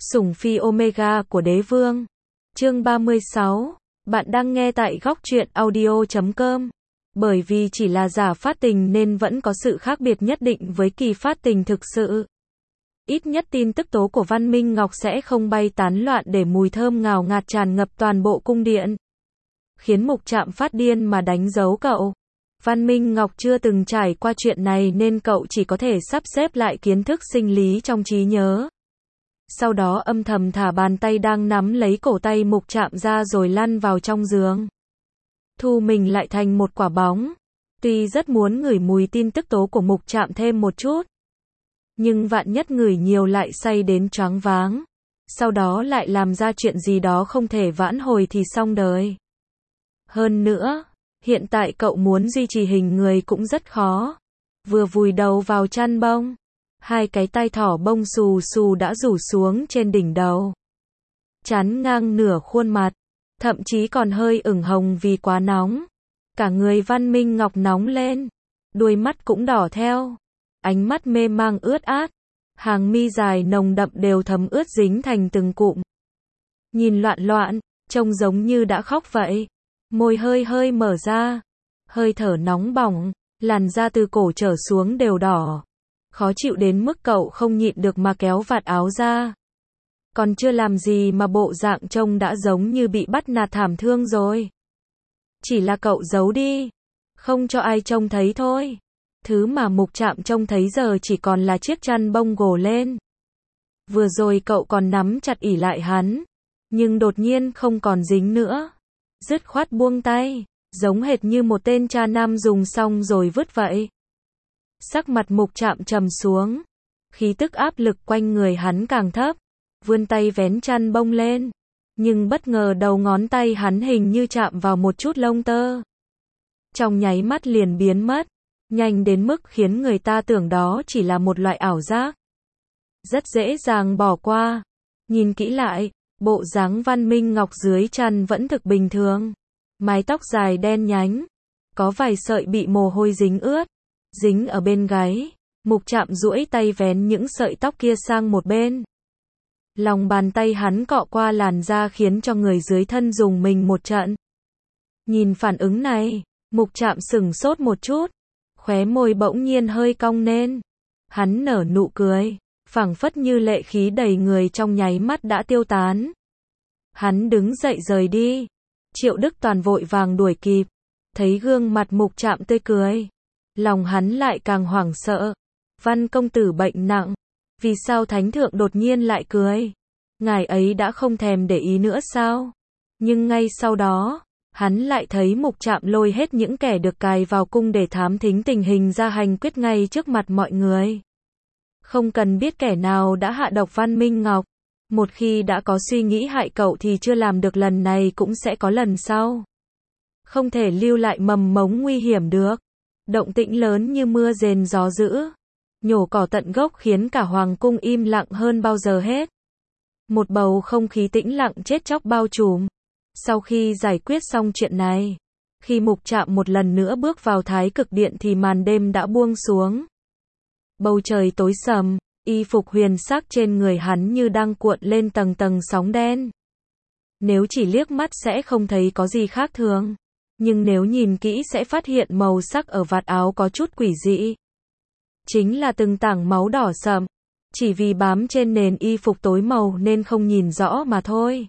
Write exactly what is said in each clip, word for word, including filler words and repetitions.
Sủng phi Omega của đế vương. Chương ba mươi sáu. Bạn đang nghe tại góc truyện audio chấm com. Bởi vì chỉ là giả phát tình nên vẫn có sự khác biệt nhất định với kỳ phát tình thực sự. Ít nhất tin tức tố của Văn Minh Ngọc sẽ không bay tán loạn để mùi thơm ngào ngạt tràn ngập toàn bộ cung điện. Khiến Mục Trạm phát điên mà đánh dấu cậu. Văn Minh Ngọc chưa từng trải qua chuyện này nên cậu chỉ có thể sắp xếp lại kiến thức sinh lý trong trí nhớ. Sau đó âm thầm thả bàn tay đang nắm lấy cổ tay Mục Trạm ra rồi lăn vào trong giường. Thu mình lại thành một quả bóng. Tuy rất muốn ngửi mùi tin tức tố của Mục Trạm thêm một chút. Nhưng vạn nhất ngửi nhiều lại say đến choáng váng. Sau đó lại làm ra chuyện gì đó không thể vãn hồi thì xong đời. Hơn nữa, hiện tại cậu muốn duy trì hình người cũng rất khó. Vừa vùi đầu vào chăn bông. Hai cái tai thỏ bông xù xù đã rủ xuống trên đỉnh đầu. Chán ngang nửa khuôn mặt. Thậm chí còn hơi ửng hồng vì quá nóng. Cả người Văn Minh Ngọc nóng lên. Đuôi mắt cũng đỏ theo. Ánh mắt mê mang ướt át. Hàng mi dài nồng đậm đều thấm ướt dính thành từng cụm. Nhìn loạn loạn, trông giống như đã khóc vậy. Môi hơi hơi mở ra. Hơi thở nóng bỏng, làn da từ cổ trở xuống đều đỏ. Khó chịu đến mức cậu không nhịn được mà kéo vạt áo ra. Còn chưa làm gì mà bộ dạng trông đã giống như bị bắt nạt thảm thương rồi. Chỉ là cậu giấu đi. Không cho ai trông thấy thôi. Thứ mà Mục Trạm trông thấy giờ chỉ còn là chiếc chăn bông gồ lên. Vừa rồi cậu còn nắm chặt ỉ lại hắn. Nhưng đột nhiên không còn dính nữa. Dứt khoát buông tay. Giống hệt như một tên cha nam dùng xong rồi vứt vậy. Sắc mặt Mục Trạm trầm xuống. Khí tức áp lực quanh người hắn càng thấp. Vươn tay vén chăn bông lên. Nhưng bất ngờ đầu ngón tay hắn hình như chạm vào một chút lông tơ. Trong nháy mắt liền biến mất. Nhanh đến mức khiến người ta tưởng đó chỉ là một loại ảo giác. Rất dễ dàng bỏ qua. Nhìn kỹ lại, bộ dáng Văn Minh Ngọc dưới chăn vẫn thực bình thường. Mái tóc dài đen nhánh. Có vài sợi bị mồ hôi dính ướt. Dính ở bên gáy. Mục Trạm duỗi tay vén những sợi tóc kia sang một bên. Lòng bàn tay hắn cọ qua làn da khiến cho người dưới thân dùng mình một trận. Nhìn phản ứng này, Mục Trạm sửng sốt một chút. Khóe môi bỗng nhiên hơi cong lên. Hắn nở nụ cười, phảng phất như lệ khí đầy người trong nháy mắt đã tiêu tán. Hắn đứng dậy rời đi. Triệu Đức Toàn vội vàng đuổi kịp. Thấy gương mặt Mục Trạm tươi cười. Lòng hắn lại càng hoảng sợ. Văn công tử bệnh nặng. Vì sao thánh thượng đột nhiên lại cười? Ngài ấy đã không thèm để ý nữa sao? Nhưng ngay sau đó, hắn lại thấy Mục Trạm lôi hết những kẻ được cài vào cung để thám thính tình hình ra hành quyết ngay trước mặt mọi người. Không cần biết kẻ nào đã hạ độc Văn Minh Ngọc. Một khi đã có suy nghĩ hại cậu thì chưa làm được lần này cũng sẽ có lần sau. Không thể lưu lại mầm mống nguy hiểm được. Động tĩnh lớn như mưa rền gió dữ. Nhổ cỏ tận gốc khiến cả hoàng cung im lặng hơn bao giờ hết. Một bầu không khí tĩnh lặng chết chóc bao trùm. Sau khi giải quyết xong chuyện này, khi Mục Trạm một lần nữa bước vào Thái Cực Điện thì màn đêm đã buông xuống. Bầu trời tối sầm, y phục huyền sắc trên người hắn như đang cuộn lên tầng tầng sóng đen. Nếu chỉ liếc mắt sẽ không thấy có gì khác thường, nhưng nếu nhìn kỹ sẽ phát hiện màu sắc ở vạt áo có chút quỷ dị. Chính là từng tảng máu đỏ sậm, chỉ vì bám trên nền y phục tối màu nên không nhìn rõ mà thôi.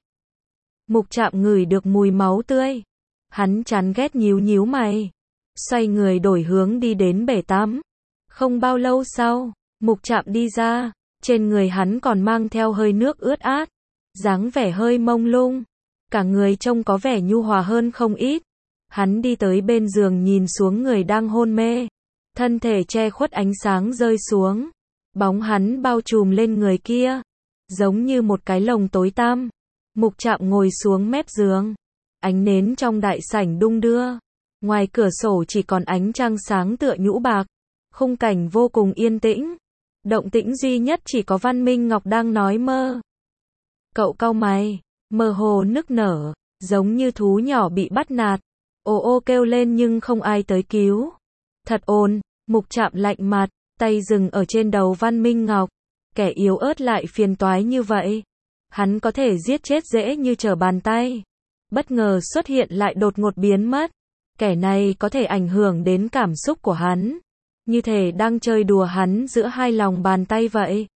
Mục Trạm ngửi được mùi máu tươi. Hắn chán ghét nhíu nhíu mày. Xoay người đổi hướng đi đến bể tắm. Không bao lâu sau, Mục Trạm đi ra. Trên người hắn còn mang theo hơi nước ướt át. Dáng vẻ hơi mông lung. Cả người trông có vẻ nhu hòa hơn không ít. Hắn đi tới bên giường nhìn xuống người đang hôn mê. Thân thể che khuất ánh sáng rơi xuống. Bóng hắn bao trùm lên người kia. Giống như một cái lồng tối tăm. Mục Trạm ngồi xuống mép giường. Ánh nến trong đại sảnh đung đưa. Ngoài cửa sổ chỉ còn ánh trăng sáng tựa nhũ bạc. Khung cảnh vô cùng yên tĩnh. Động tĩnh duy nhất chỉ có Văn Minh Ngọc đang nói mơ. Cậu cau mày, mơ hồ nức nở, giống như thú nhỏ bị bắt nạt. Ô ô kêu lên nhưng không ai tới cứu. Thật ồn. Mục Trạm lạnh mặt, tay dừng ở trên đầu Văn Minh Ngọc. Kẻ yếu ớt lại phiền toái như vậy. hắn có thể giết chết dễ như trở bàn tay. Bất ngờ xuất hiện lại đột ngột biến mất. Kẻ này có thể ảnh hưởng đến cảm xúc của hắn. Như thể đang chơi đùa hắn giữa hai lòng bàn tay vậy.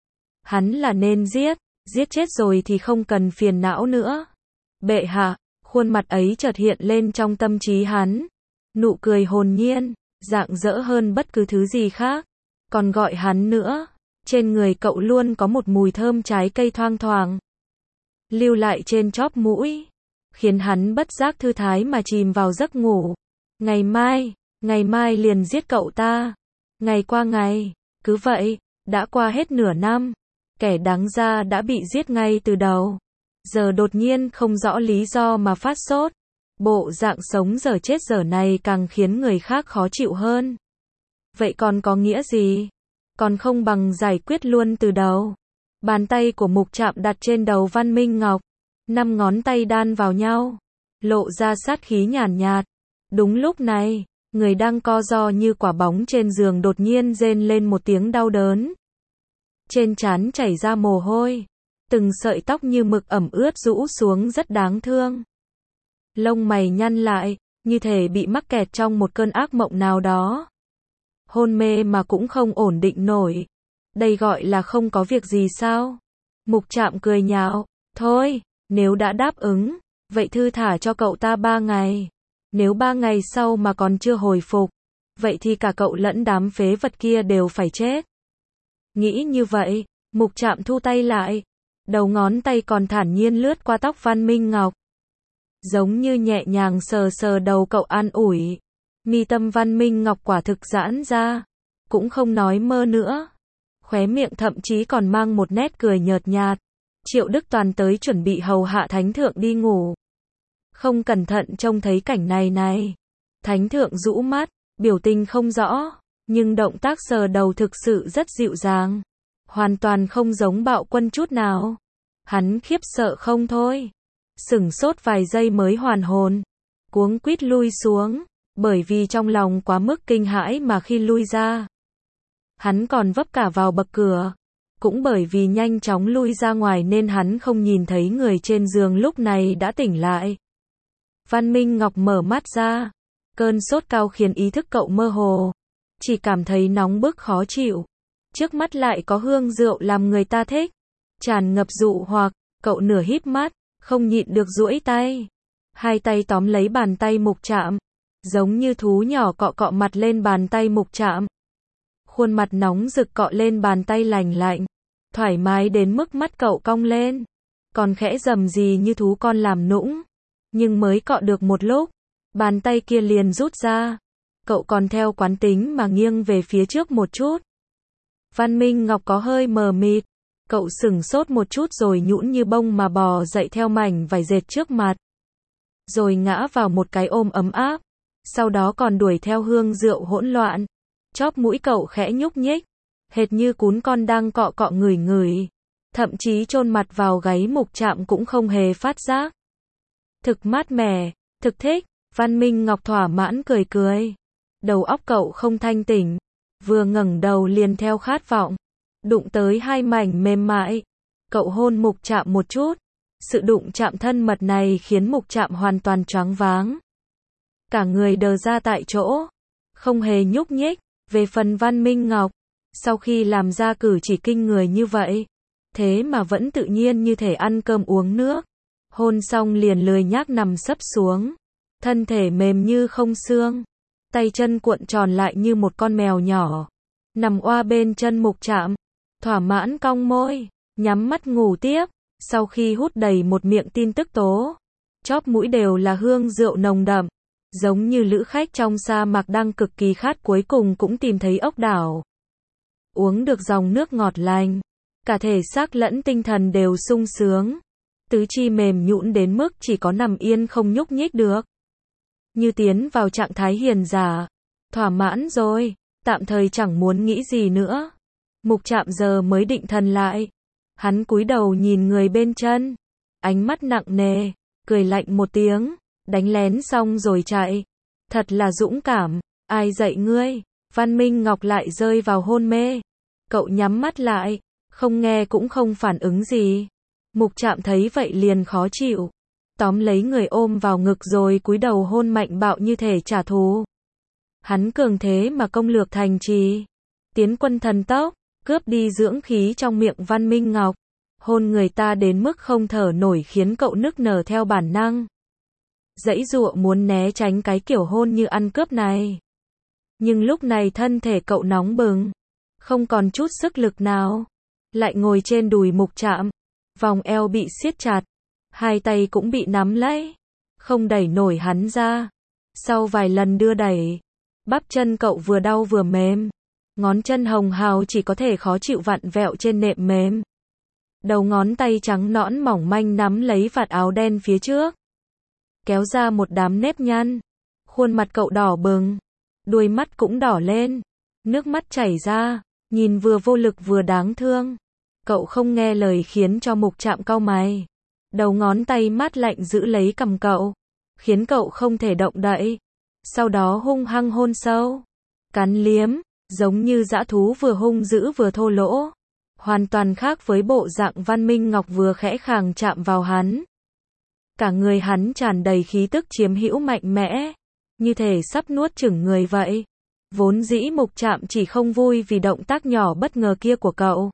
Hắn là nên giết, giết chết rồi thì không cần phiền não nữa. Bệ hạ, khuôn mặt ấy chợt hiện lên trong tâm trí hắn. Nụ cười hồn nhiên, rạng rỡ hơn bất cứ thứ gì khác. Còn gọi hắn nữa, trên người cậu luôn có một mùi thơm trái cây thoang thoảng. Lưu lại trên chóp mũi, khiến hắn bất giác thư thái mà chìm vào giấc ngủ. Ngày mai, ngày mai liền giết cậu ta. Ngày qua ngày, cứ vậy, đã qua hết nửa năm. Kẻ đáng ra đã bị giết ngay từ đầu. Giờ đột nhiên không rõ lý do mà phát sốt. Bộ dạng sống dở chết dở này càng khiến người khác khó chịu hơn. Vậy còn có nghĩa gì? Còn không bằng giải quyết luôn từ đầu. Bàn tay của Mục Trạm đặt trên đầu Văn Minh Ngọc. Năm ngón tay đan vào nhau. Lộ ra sát khí nhàn nhạt. Đúng lúc này, người đang co ro như quả bóng trên giường đột nhiên rên lên một tiếng đau đớn. Trên trán chảy ra mồ hôi. Từng sợi tóc như mực ẩm ướt rũ xuống rất đáng thương. Lông mày nhăn lại, như thể bị mắc kẹt trong một cơn ác mộng nào đó. Hôn mê mà cũng không ổn định nổi. Đây gọi là không có việc gì sao? Mục Trạm cười nhạo. Thôi, nếu đã đáp ứng, vậy thư thả cho cậu ta ba ngày. Nếu ba ngày sau mà còn chưa hồi phục, vậy thì cả cậu lẫn đám phế vật kia đều phải chết. Nghĩ như vậy, Mục Trạm thu tay lại. Đầu ngón tay còn thản nhiên lướt qua tóc Văn Minh Ngọc. Giống như nhẹ nhàng sờ sờ đầu cậu an ủi. Mi tâm Văn Minh Ngọc quả thực giãn ra. Cũng không nói mơ nữa. Khóe miệng thậm chí còn mang một nét cười nhợt nhạt. Triệu Đức Toàn tới chuẩn bị hầu hạ Thánh Thượng đi ngủ. Không cẩn thận trông thấy cảnh này này. Thánh Thượng rũ mắt, biểu tình không rõ. Nhưng động tác sờ đầu thực sự rất dịu dàng. Hoàn toàn không giống Bạo Quân chút nào. Hắn khiếp sợ không thôi. Sửng sốt vài giây mới hoàn hồn. Cuống quýt lui xuống. Bởi vì trong lòng quá mức kinh hãi mà khi lui ra, hắn còn vấp cả vào bậc cửa. Cũng bởi vì nhanh chóng lui ra ngoài nên hắn không nhìn thấy người trên giường lúc này đã tỉnh lại. Văn Minh Ngọc mở mắt ra. Cơn sốt cao khiến ý thức cậu mơ hồ. Chỉ cảm thấy nóng bức khó chịu. Trước mắt lại có hương rượu làm người ta thích. Tràn ngập dụ hoặc, cậu nửa híp mắt, không nhịn được duỗi tay. Hai tay tóm lấy bàn tay Mục Trạm. Giống như thú nhỏ cọ cọ mặt lên bàn tay Mục Trạm. Khuôn mặt nóng rực cọ lên bàn tay lành lạnh. Thoải mái đến mức mắt cậu cong lên. Còn khẽ rầm rì như thú con làm nũng. Nhưng mới cọ được một lúc, bàn tay kia liền rút ra. Cậu còn theo quán tính mà nghiêng về phía trước một chút. Văn Minh Ngọc có hơi mờ mịt. Cậu sửng sốt một chút rồi nhũn như bông mà bò dậy theo mảnh vải dệt trước mặt. Rồi ngã vào một cái ôm ấm áp. Sau đó còn đuổi theo hương rượu hỗn loạn. Chóp mũi cậu khẽ nhúc nhích. Hệt như cún con đang cọ cọ ngửi ngửi. Thậm chí chôn mặt vào gáy Mục Trạm cũng không hề phát giác. Thực mát mẻ, thực thích. Văn Minh Ngọc thỏa mãn cười cười. Đầu óc cậu không thanh tỉnh. Vừa ngẩng đầu liền theo khát vọng. Đụng tới hai mảnh mềm mại. Cậu hôn Mục Trạm một chút. Sự đụng chạm thân mật này khiến Mục Trạm hoàn toàn choáng váng. Cả người đờ ra tại chỗ. Không hề nhúc nhích. Về phần Văn Minh Ngọc, sau khi làm ra cử chỉ kinh người như vậy, thế mà vẫn tự nhiên như thể ăn cơm uống nước. Hôn xong liền lười nhác nằm sấp xuống. Thân thể mềm như không xương. Tay chân cuộn tròn lại như một con mèo nhỏ. Nằm oa bên chân Mục Trạm. Thỏa mãn cong môi. Nhắm mắt ngủ tiếp. Sau khi hút đầy một miệng tin tức tố. Chóp mũi đều là hương rượu nồng đậm. Giống như lữ khách trong sa mạc đang cực kỳ khát cuối cùng cũng tìm thấy ốc đảo. Uống được dòng nước ngọt lành. Cả thể xác lẫn tinh thần đều sung sướng. Tứ chi mềm nhũn đến mức chỉ có nằm yên không nhúc nhích được. Như tiến vào trạng thái hiền giả. Thỏa mãn rồi. Tạm thời chẳng muốn nghĩ gì nữa. Mục Trạm giờ mới định thần lại. Hắn cúi đầu nhìn người bên chân. Ánh mắt nặng nề. Cười lạnh một tiếng. Đánh lén xong rồi chạy. Thật là dũng cảm. Ai dạy ngươi? Văn Minh Ngọc lại rơi vào hôn mê. Cậu nhắm mắt lại. Không nghe cũng không phản ứng gì. Mục Trạm thấy vậy liền khó chịu, tóm lấy người ôm vào ngực rồi cúi đầu hôn mạnh bạo như thể trả thù. Hắn cường thế mà công lược thành trì, tiến quân thần tốc, cướp đi dưỡng khí trong miệng Văn Minh Ngọc, hôn người ta đến mức không thở nổi khiến cậu nức nở theo bản năng. Giãy giụa muốn né tránh cái kiểu hôn như ăn cướp này. Nhưng lúc này thân thể cậu nóng bừng, không còn chút sức lực nào, lại ngồi trên đùi Mục Trạm, vòng eo bị siết chặt, hai tay cũng bị nắm lấy, không đẩy nổi hắn ra. Sau vài lần đưa đẩy, bắp chân cậu vừa đau vừa mềm, ngón chân hồng hào chỉ có thể khó chịu vặn vẹo trên nệm mềm. Đầu ngón tay trắng nõn mỏng manh nắm lấy vạt áo đen phía trước, kéo ra một đám nếp nhăn. Khuôn mặt cậu đỏ bừng, đuôi mắt cũng đỏ lên, nước mắt chảy ra, nhìn vừa vô lực vừa đáng thương. Cậu không nghe lời khiến cho Mục Trạm cau mày. Đầu ngón tay mát lạnh giữ lấy cằm cậu, khiến cậu không thể động đậy. Sau đó hung hăng hôn sâu, cắn liếm, giống như dã thú vừa hung dữ vừa thô lỗ. Hoàn toàn khác với bộ dạng Văn Minh Ngọc vừa khẽ khàng chạm vào hắn. Cả người hắn tràn đầy khí tức chiếm hữu mạnh mẽ, như thể sắp nuốt chửng người vậy. Vốn dĩ Mục Trạm chỉ không vui vì động tác nhỏ bất ngờ kia của cậu,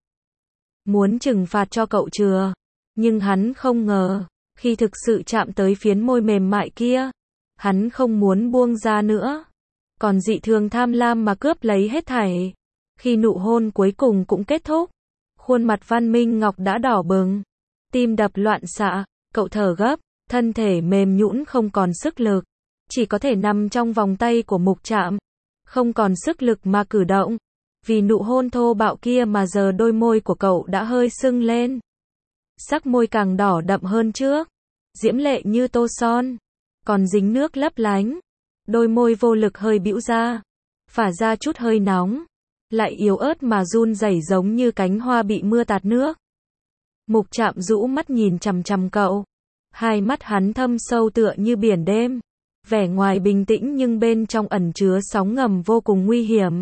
muốn trừng phạt cho cậu chừa. Nhưng hắn không ngờ, khi thực sự chạm tới phiến môi mềm mại kia, hắn không muốn buông ra nữa, còn dị thường tham lam mà cướp lấy hết thảy. Khi nụ hôn cuối cùng cũng kết thúc, khuôn mặt Văn Minh Ngọc đã đỏ bừng, tim đập loạn xạ, cậu thở gấp, thân thể mềm nhũn không còn sức lực, chỉ có thể nằm trong vòng tay của Mục Trạm, không còn sức lực mà cử động. Vì nụ hôn thô bạo kia mà giờ đôi môi của cậu đã hơi sưng lên, sắc môi càng đỏ đậm hơn trước, diễm lệ như tô son, còn dính nước lấp lánh. Đôi môi vô lực hơi bĩu ra, phả ra chút hơi nóng, lại yếu ớt mà run rẩy giống như cánh hoa bị mưa tạt nước. Mục Trạm rũ mắt nhìn chằm chằm cậu, hai mắt hắn thâm sâu tựa như biển đêm, vẻ ngoài bình tĩnh nhưng bên trong ẩn chứa sóng ngầm vô cùng nguy hiểm.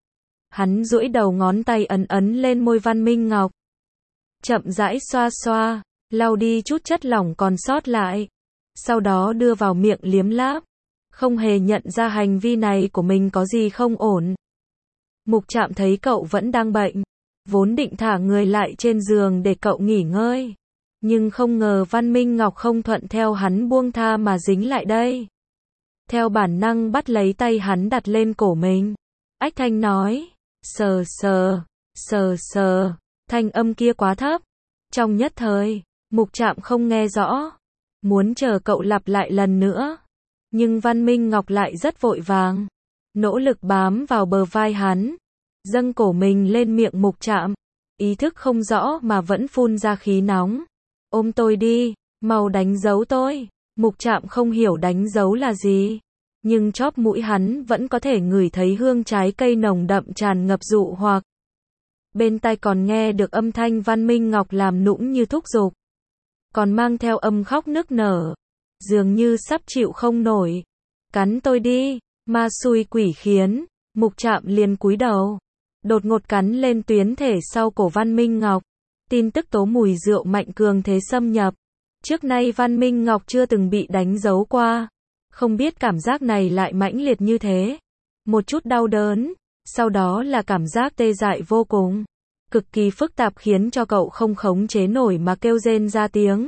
Hắn duỗi đầu ngón tay ấn ấn lên môi Văn Minh Ngọc, chậm rãi xoa xoa, lau đi chút chất lỏng còn sót lại, sau đó đưa vào miệng liếm láp, không hề nhận ra hành vi này của mình có gì không ổn. Mục Trạm thấy cậu vẫn đang bệnh, vốn định thả người lại trên giường để cậu nghỉ ngơi, nhưng không ngờ Văn Minh Ngọc không thuận theo hắn buông tha mà dính lại đây. Theo bản năng bắt lấy tay hắn đặt lên cổ mình, ách thanh nói, sờ sờ, sờ sờ, thanh âm kia quá thấp. Trong nhất thời, Mục Trạm không nghe rõ, muốn chờ cậu lặp lại lần nữa. Nhưng Văn Minh Ngọc lại rất vội vàng, nỗ lực bám vào bờ vai hắn, dâng cổ mình lên miệng Mục Trạm, ý thức không rõ mà vẫn phun ra khí nóng. Ôm tôi đi, mau đánh dấu tôi. Mục Trạm không hiểu đánh dấu là gì, nhưng chóp mũi hắn vẫn có thể ngửi thấy hương trái cây nồng đậm tràn ngập dụ hoặc. Bên tai còn nghe được âm thanh Văn Minh Ngọc làm nũng như thúc giục, còn mang theo âm khóc nức nở, dường như sắp chịu không nổi. Cắn tôi đi, ma xui quỷ khiến. Mục Trạm liền cúi đầu, đột ngột cắn lên tuyến thể sau cổ Văn Minh Ngọc. Tin tức tố mùi rượu mạnh cường thế xâm nhập. Trước nay Văn Minh Ngọc chưa từng bị đánh dấu qua, không biết cảm giác này lại mãnh liệt như thế. Một chút đau đớn, sau đó là cảm giác tê dại vô cùng, cực kỳ phức tạp khiến cho cậu không khống chế nổi mà kêu rên ra tiếng.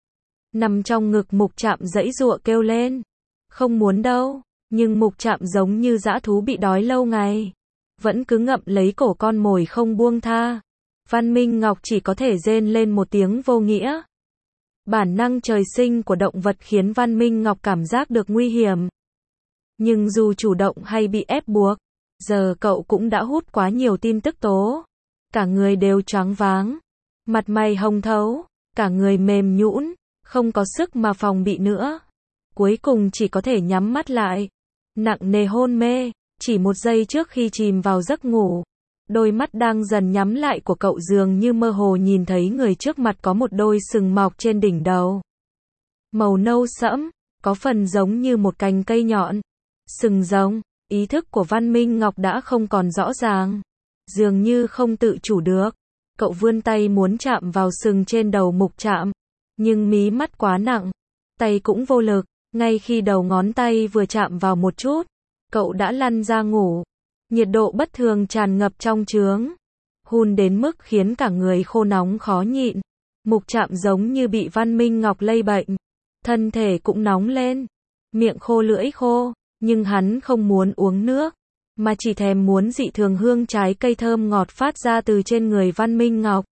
Nằm trong ngực Mục Trạm giãy giụa kêu lên, không muốn đâu, nhưng Mục Trạm giống như dã thú bị đói lâu ngày, vẫn cứ ngậm lấy cổ con mồi không buông tha. Văn Minh Ngọc chỉ có thể rên lên một tiếng vô nghĩa. Bản năng trời sinh của động vật khiến Văn Minh Ngọc cảm giác được nguy hiểm. Nhưng dù chủ động hay bị ép buộc, giờ cậu cũng đã hút quá nhiều tin tức tố. Cả người đều choáng váng, mặt mày hồng thấu, cả người mềm nhũn, không có sức mà phòng bị nữa. Cuối cùng chỉ có thể nhắm mắt lại, nặng nề hôn mê. Chỉ một giây trước khi chìm vào giấc ngủ, đôi mắt đang dần nhắm lại của cậu dường như mơ hồ nhìn thấy người trước mặt có một đôi sừng mọc trên đỉnh đầu. Màu nâu sẫm, có phần giống như một cành cây nhọn. Sừng rồng, ý thức của Văn Minh Ngọc đã không còn rõ ràng, dường như không tự chủ được. cậu vươn tay muốn chạm vào sừng trên đầu Mục Trạm, nhưng mí mắt quá nặng, tay cũng vô lực, ngay khi đầu ngón tay vừa chạm vào một chút, cậu đã lăn ra ngủ. Nhiệt độ bất thường tràn ngập trong trướng, hun đến mức khiến cả người khô nóng khó nhịn. Mục Trạm giống như bị Văn Minh Ngọc lây bệnh, thân thể cũng nóng lên, miệng khô lưỡi khô, nhưng hắn không muốn uống nước, mà chỉ thèm muốn dị thường hương trái cây thơm ngọt phát ra từ trên người Văn Minh Ngọc.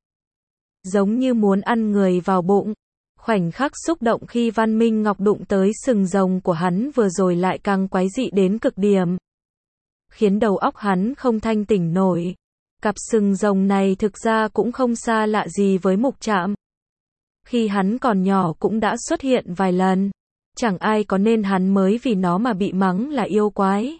Giống như muốn ăn người vào bụng. Khoảnh khắc xúc động khi Văn Minh Ngọc đụng tới sừng rồng của hắn vừa rồi lại càng quái dị đến cực điểm, khiến đầu óc hắn không thanh tỉnh nổi. Cặp sừng rồng này thực ra cũng không xa lạ gì với Mục Trạm. Khi hắn còn nhỏ cũng đã xuất hiện vài lần. Chẳng ai có nên hắn mới vì nó mà bị mắng là yêu quái.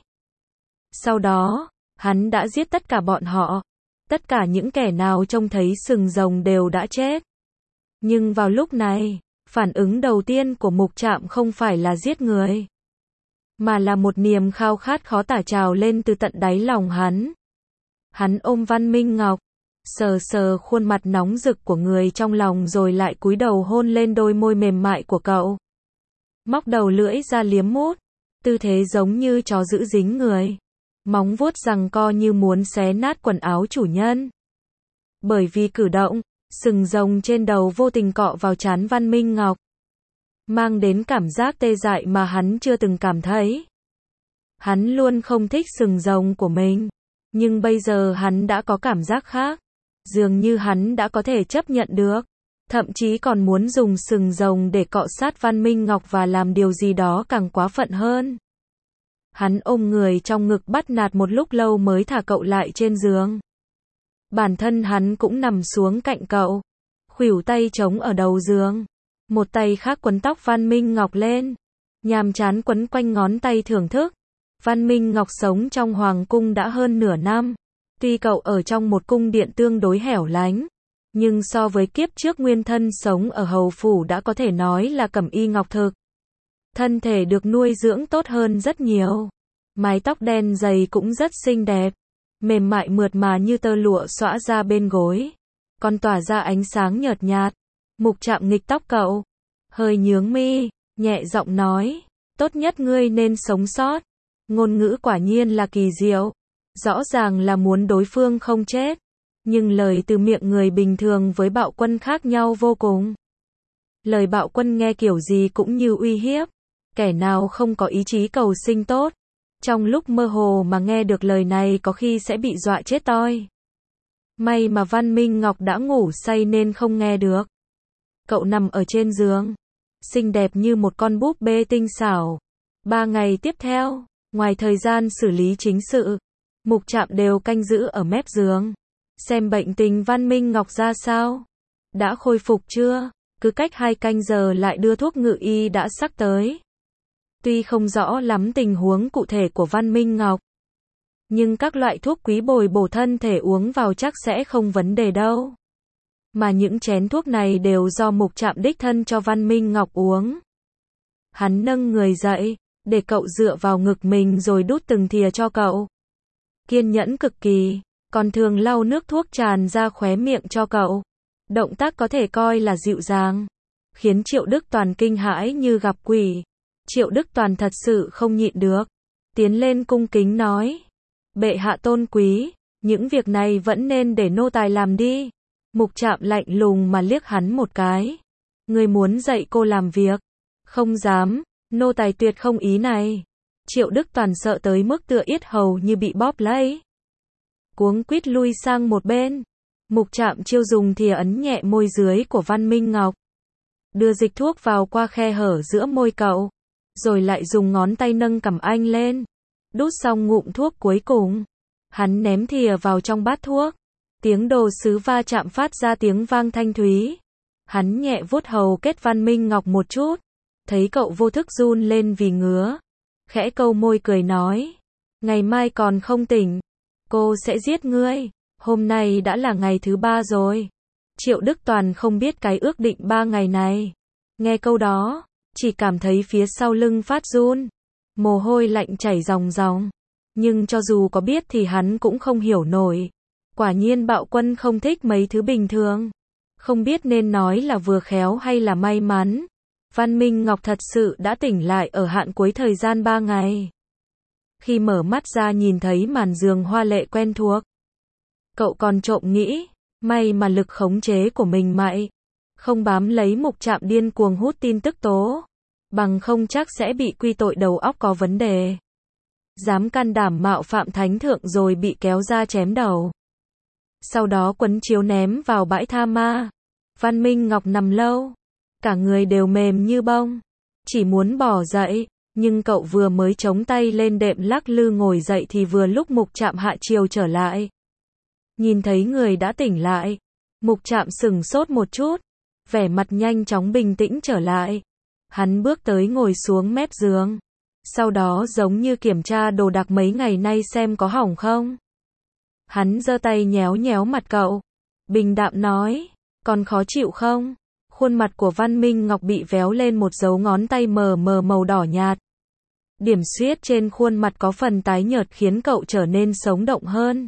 Sau đó, hắn đã giết tất cả bọn họ. Tất cả những kẻ nào trông thấy sừng rồng đều đã chết. Nhưng vào lúc này, phản ứng đầu tiên của Mục Trạm không phải là giết người, mà là một niềm khao khát khó tả trào lên từ tận đáy lòng hắn. Hắn ôm Văn Minh Ngọc, sờ sờ khuôn mặt nóng rực của người trong lòng rồi lại cúi đầu hôn lên đôi môi mềm mại của cậu. Móc đầu lưỡi ra liếm mút, tư thế giống như chó giữ dính người. Móng vuốt giằng co như muốn xé nát quần áo chủ nhân. Bởi vì cử động, sừng rồng trên đầu vô tình cọ vào trán Văn Minh Ngọc, mang đến cảm giác tê dại mà hắn chưa từng cảm thấy. Hắn luôn không thích sừng rồng của mình, nhưng bây giờ hắn đã có cảm giác khác. Dường như hắn đã có thể chấp nhận được, thậm chí còn muốn dùng sừng rồng để cọ sát Văn Minh Ngọc và làm điều gì đó càng quá phận hơn. Hắn ôm người trong ngực bắt nạt một lúc lâu mới thả cậu lại trên giường. Bản thân hắn cũng nằm xuống cạnh cậu, khuỷu tay chống ở đầu giường, một tay khác quấn tóc Văn Minh Ngọc lên, nhàm chán quấn quanh ngón tay thưởng thức. Văn Minh Ngọc sống trong hoàng cung đã hơn nửa năm, tuy cậu ở trong một cung điện tương đối hẻo lánh, nhưng so với kiếp trước nguyên thân sống ở hầu phủ đã có thể nói là cẩm y ngọc thực. Thân thể được nuôi dưỡng tốt hơn rất nhiều, mái tóc đen dày cũng rất xinh đẹp, mềm mại mượt mà như tơ lụa xõa ra bên gối, còn tỏa ra ánh sáng nhợt nhạt. Mục Trạm nghịch tóc cậu, hơi nhướng mi, nhẹ giọng nói, tốt nhất ngươi nên sống sót. Ngôn ngữ quả nhiên là kỳ diệu, rõ ràng là muốn đối phương không chết, nhưng lời từ miệng người bình thường với Bạo Quân khác nhau vô cùng. Lời Bạo Quân nghe kiểu gì cũng như uy hiếp, kẻ nào không có ý chí cầu sinh tốt, trong lúc mơ hồ mà nghe được lời này có khi sẽ bị dọa chết toi. May mà Văn Minh Ngọc đã ngủ say nên không nghe được. Cậu nằm ở trên giường, xinh đẹp như một con búp bê tinh xảo. Ba ngày tiếp theo, ngoài thời gian xử lý chính sự, Mục Trạm đều canh giữ ở mép giường, xem bệnh tình Văn Minh Ngọc ra sao. Đã khôi phục chưa? Cứ cách hai canh giờ lại đưa thuốc ngự y đã sắc tới. Tuy không rõ lắm tình huống cụ thể của Văn Minh Ngọc, nhưng các loại thuốc quý bồi bổ thân thể uống vào chắc sẽ không vấn đề đâu. Mà những chén thuốc này đều do Mục Trạm đích thân cho Văn Minh Ngọc uống. Hắn nâng người dậy, để cậu dựa vào ngực mình rồi đút từng thìa cho cậu. Kiên nhẫn cực kỳ, còn thường lau nước thuốc tràn ra khóe miệng cho cậu. Động tác có thể coi là dịu dàng, khiến Triệu Đức Toàn kinh hãi như gặp quỷ. Triệu Đức Toàn thật sự không nhịn được, tiến lên cung kính nói, bệ hạ tôn quý, những việc này vẫn nên để nô tài làm đi. Mục Trạm lạnh lùng mà liếc hắn một cái, người muốn dạy cô làm việc? Không dám, nô tài tuyệt không ý này. Triệu Đức Toàn sợ tới mức tựa yết hầu như bị bóp lấy, cuống quýt lui sang một bên. Mục Trạm chiêu dùng thìa ấn nhẹ môi dưới của Văn Minh Ngọc, đưa dịch thuốc vào qua khe hở giữa môi cậu, rồi lại dùng ngón tay nâng cằm anh lên, đút xong ngụm thuốc cuối cùng, hắn ném thìa vào trong bát thuốc, tiếng đồ sứ va chạm phát ra tiếng vang thanh thúy. Hắn nhẹ vuốt hầu kết Văn Minh Ngọc một chút, thấy cậu vô thức run lên vì ngứa, khẽ câu môi cười nói, ngày mai còn không tỉnh, cô sẽ giết ngươi. Hôm nay đã là ngày thứ ba rồi. Triệu Đức Toàn không biết cái ước định ba ngày này. Nghe câu đó, chỉ cảm thấy phía sau lưng phát run, mồ hôi lạnh chảy ròng ròng. Nhưng cho dù có biết thì hắn cũng không hiểu nổi. Quả nhiên bạo quân không thích mấy thứ bình thường. Không biết nên nói là vừa khéo hay là may mắn. Văn Minh Ngọc thật sự đã tỉnh lại ở hạn cuối thời gian ba ngày. Khi mở mắt ra nhìn thấy màn giường hoa lệ quen thuộc. Cậu còn trộm nghĩ, may mà lực khống chế của mình mạnh. Không bám lấy Mục Trạm điên cuồng hút tin tức tố. Bằng không chắc sẽ bị quy tội đầu óc có vấn đề. Dám can đảm mạo phạm thánh thượng rồi bị kéo ra chém đầu. Sau đó quấn chiếu ném vào bãi tha ma. Văn Minh Ngọc nằm lâu. Cả người đều mềm như bông. Chỉ muốn bỏ dậy. Nhưng cậu vừa mới chống tay lên đệm lắc lư ngồi dậy thì vừa lúc Mục Trạm hạ chiều trở lại. Nhìn thấy người đã tỉnh lại. Mục Trạm sửng sốt một chút. Vẻ mặt nhanh chóng bình tĩnh trở lại. Hắn bước tới ngồi xuống mép giường. Sau đó giống như kiểm tra đồ đạc mấy ngày nay xem có hỏng không. Hắn giơ tay nhéo nhéo mặt cậu. Bình đạm nói, còn khó chịu không? Khuôn mặt của Văn Minh Ngọc bị véo lên một dấu ngón tay mờ mờ màu đỏ nhạt. Điểm xuyết trên khuôn mặt có phần tái nhợt khiến cậu trở nên sống động hơn.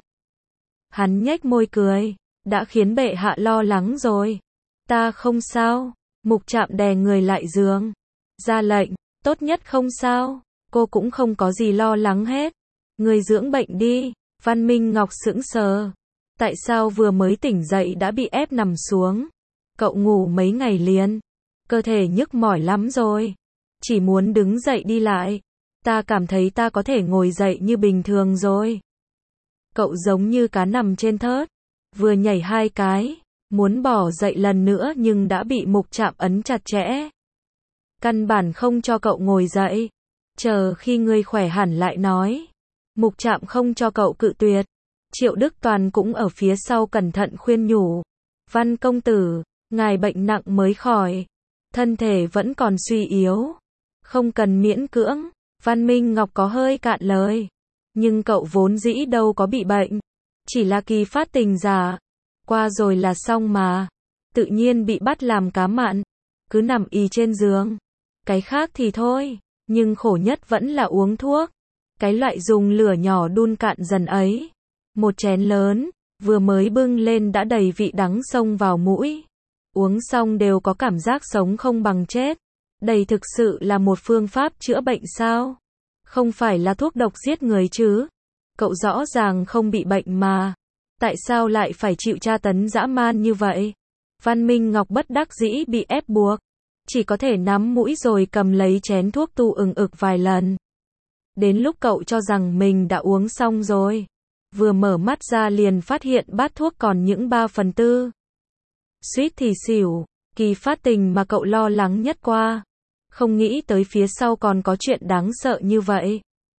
Hắn nhếch môi cười, đã khiến bệ hạ lo lắng rồi. Ta không sao. Mục Trạm đè người lại giường. Ra lệnh, tốt nhất không sao. Cô cũng không có gì lo lắng hết. Người dưỡng bệnh đi. Văn Minh Ngọc sững sờ. Tại sao vừa mới tỉnh dậy đã bị ép nằm xuống? Cậu ngủ mấy ngày liền. Cơ thể nhức mỏi lắm rồi. Chỉ muốn đứng dậy đi lại. Ta cảm thấy ta có thể ngồi dậy như bình thường rồi. Cậu giống như cá nằm trên thớt. Vừa nhảy hai cái. Muốn bỏ dậy lần nữa nhưng đã bị Mục Trạm ấn chặt chẽ. Căn bản không cho cậu ngồi dậy. Chờ khi ngươi khỏe hẳn lại nói. Mục Trạm không cho cậu cự tuyệt. Triệu Đức Toàn cũng ở phía sau cẩn thận khuyên nhủ. Văn công tử, ngài bệnh nặng mới khỏi. Thân thể vẫn còn suy yếu. Không cần miễn cưỡng. Văn Minh Ngọc có hơi cạn lời. Nhưng cậu vốn dĩ đâu có bị bệnh. Chỉ là kỳ phát tình giả. Qua rồi là xong mà. Tự nhiên bị bắt làm cá mặn. Cứ nằm ì trên giường. Cái khác thì thôi. Nhưng khổ nhất vẫn là uống thuốc. Cái loại dùng lửa nhỏ đun cạn dần ấy. Một chén lớn, vừa mới bưng lên đã đầy vị đắng xông vào mũi. Uống xong đều có cảm giác sống không bằng chết. Đây thực sự là một phương pháp chữa bệnh sao? Không phải là thuốc độc giết người chứ? Cậu rõ ràng không bị bệnh mà. Tại sao lại phải chịu tra tấn dã man như vậy? Văn Minh Ngọc bất đắc dĩ bị ép buộc. Chỉ có thể nắm mũi rồi cầm lấy chén thuốc tu ừng ực vài lần. Đến lúc cậu cho rằng mình đã uống xong rồi. Vừa mở mắt ra liền phát hiện bát thuốc còn những ba phần tư. Suýt thì xỉu. Kỳ phát tình mà cậu lo lắng nhất qua. Không nghĩ tới phía sau còn có chuyện đáng sợ như vậy.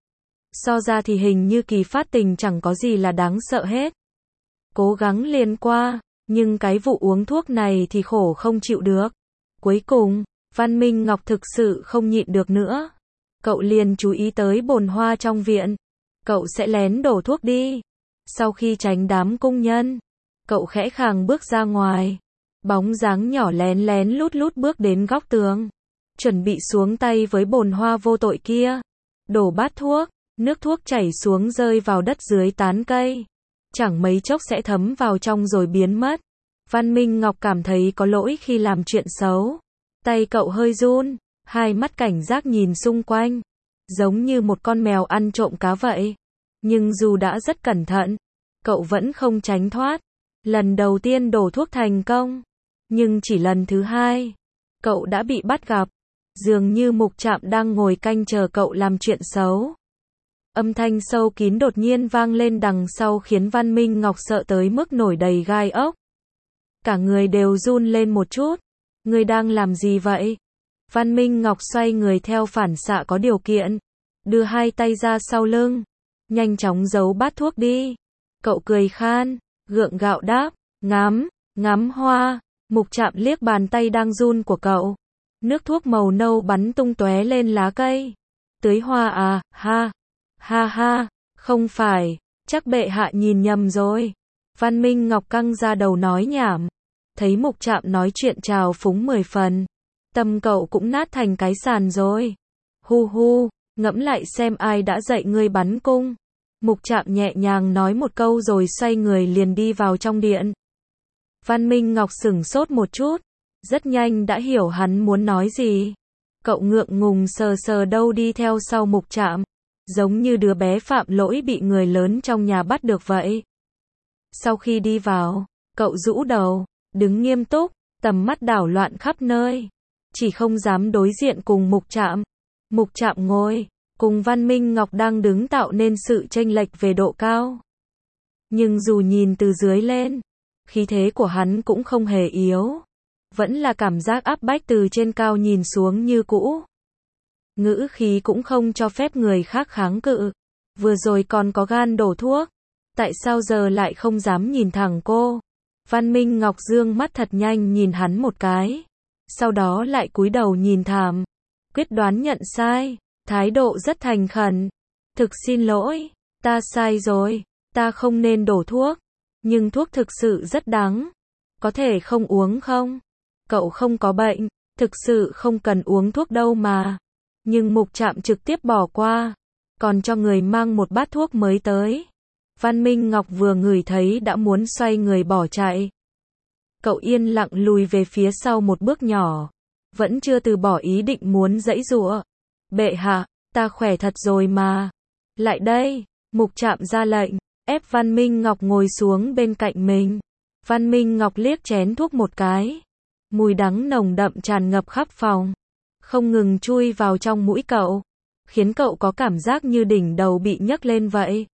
So ra thì hình như kỳ phát tình chẳng có gì là đáng sợ hết. Cố gắng liền qua. Nhưng cái vụ uống thuốc này thì khổ không chịu được. Cuối cùng, Văn Minh Ngọc thực sự không nhịn được nữa. Cậu liền chú ý tới bồn hoa trong viện. Cậu sẽ lén đổ thuốc đi. Sau khi tránh đám cung nhân, cậu khẽ khàng bước ra ngoài. Bóng dáng nhỏ lén lén lút lút bước đến góc tường. Chuẩn bị xuống tay với bồn hoa vô tội kia. Đổ bát thuốc, nước thuốc chảy xuống rơi vào đất dưới tán cây. Chẳng mấy chốc sẽ thấm vào trong rồi biến mất. Văn Minh Ngọc cảm thấy có lỗi khi làm chuyện xấu. Tay cậu hơi run, hai mắt cảnh giác nhìn xung quanh. Giống như một con mèo ăn trộm cá vậy. Nhưng dù đã rất cẩn thận, cậu vẫn không tránh thoát. Lần đầu tiên đổ thuốc thành công. Nhưng chỉ lần thứ hai, cậu đã bị bắt gặp. Dường như Mục Trạm đang ngồi canh chờ cậu làm chuyện xấu. Âm thanh sâu kín đột nhiên vang lên đằng sau khiến Văn Minh Ngọc sợ tới mức nổi đầy gai ốc. Cả người đều run lên một chút. Người đang làm gì vậy? Văn Minh Ngọc xoay người theo phản xạ có điều kiện. Đưa hai tay ra sau lưng. Nhanh chóng giấu bát thuốc đi. Cậu cười khan, gượng gạo đáp, ngắm, ngắm hoa. Mục Trạm liếc bàn tay đang run của cậu. Nước thuốc màu nâu bắn tung tóe lên lá cây. Tưới hoa à, ha, ha ha, không phải, chắc bệ hạ nhìn nhầm rồi. Văn Minh Ngọc căng ra đầu nói nhảm. Thấy Mục Trạm nói chuyện trào phúng mười phần. Tâm cậu cũng nát thành cái sàn rồi. Hu hu, ngẫm lại xem ai đã dạy ngươi bắn cung. Mục Trạm nhẹ nhàng nói một câu rồi xoay người liền đi vào trong điện. Văn Minh Ngọc sửng sốt một chút, rất nhanh đã hiểu hắn muốn nói gì. Cậu ngượng ngùng sờ sờ đâu đi theo sau Mục Trạm, giống như đứa bé phạm lỗi bị người lớn trong nhà bắt được vậy. Sau khi đi vào, cậu rũ đầu, đứng nghiêm túc, tầm mắt đảo loạn khắp nơi, chỉ không dám đối diện cùng Mục Trạm. Mục Trạm ngồi, cùng Văn Minh Ngọc đang đứng tạo nên sự chênh lệch về độ cao. Nhưng dù nhìn từ dưới lên, khí thế của hắn cũng không hề yếu, vẫn là cảm giác áp bách từ trên cao nhìn xuống như cũ. Ngữ khí cũng không cho phép người khác kháng cự. Vừa rồi còn có gan đổ thuốc, tại sao giờ lại không dám nhìn thẳng cô? Văn Minh Ngọc dương mắt thật nhanh nhìn hắn một cái, sau đó lại cúi đầu nhìn thảm, quyết đoán nhận sai, thái độ rất thành khẩn. Thực xin lỗi, ta sai rồi, ta không nên đổ thuốc, nhưng thuốc thực sự rất đắng, có thể không uống không? Cậu không có bệnh, thực sự không cần uống thuốc đâu mà. Nhưng Mục Trạm trực tiếp bỏ qua, còn cho người mang một bát thuốc mới tới. Văn Minh Ngọc vừa ngửi thấy đã muốn xoay người bỏ chạy. Cậu yên lặng lùi về phía sau một bước nhỏ, vẫn chưa từ bỏ ý định muốn giãy giụa. Bệ hạ, ta khỏe thật rồi mà. Lại đây, Mục Trạm ra lệnh, ép Văn Minh Ngọc ngồi xuống bên cạnh mình. Văn Minh Ngọc liếc chén thuốc một cái. Mùi đắng nồng đậm tràn ngập khắp phòng, không ngừng chui vào trong mũi cậu, khiến cậu có cảm giác như đỉnh đầu bị nhấc lên vậy.